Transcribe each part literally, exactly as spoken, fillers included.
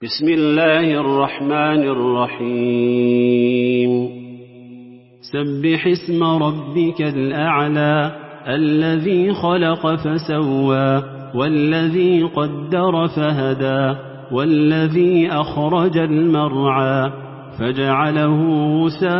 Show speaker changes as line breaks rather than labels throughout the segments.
بسم الله الرحمن الرحيم سبح اسم ربك الأعلى الذي خلق فسوى والذي قدر فهدى والذي أخرج المرعى فجعله غثاء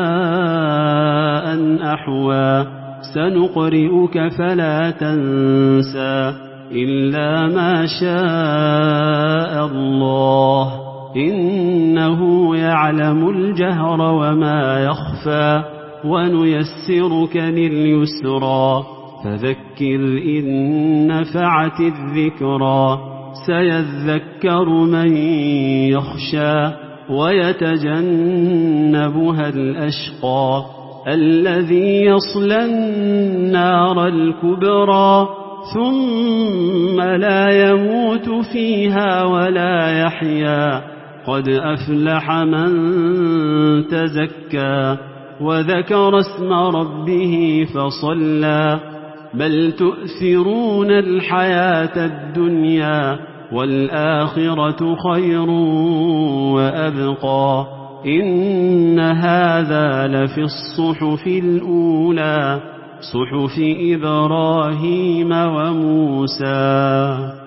أحوى سنقرئك فلا تنسى إلا ما شاء الله إنه يعلم الجهر وما يخفى ونيسرك لليسرى فذكر إن نفعت الذكرى سيذكر من يخشى ويتجنبها الأشقى الذي يصلى النار الكبرى ثم لا يموت فيها ولا يحيا قد أفلح من تزكى وذكر اسم ربه فصلى بل تؤثرون الحياة الدنيا والآخرة خير وأبقى إن هذا لفي الصحف الأولى صحف إبراهيم وموسى.